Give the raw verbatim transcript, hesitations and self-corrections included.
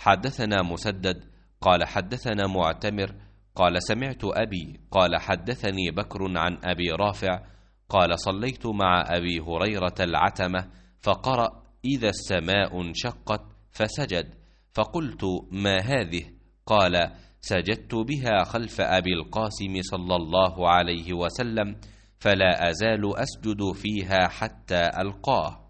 حدثنا مسدد قال حدثنا معتمر قال سمعت أبي قال حدثني بكر عن أبي رافع قال صليت مع أبي هريرة العتمة فقرأ إذا السماء انشقت فسجد، فقلت ما هذه؟ قال سجدت بها خلف أبي القاسم صلى الله عليه وسلم، فلا أزال أسجد فيها حتى ألقاه.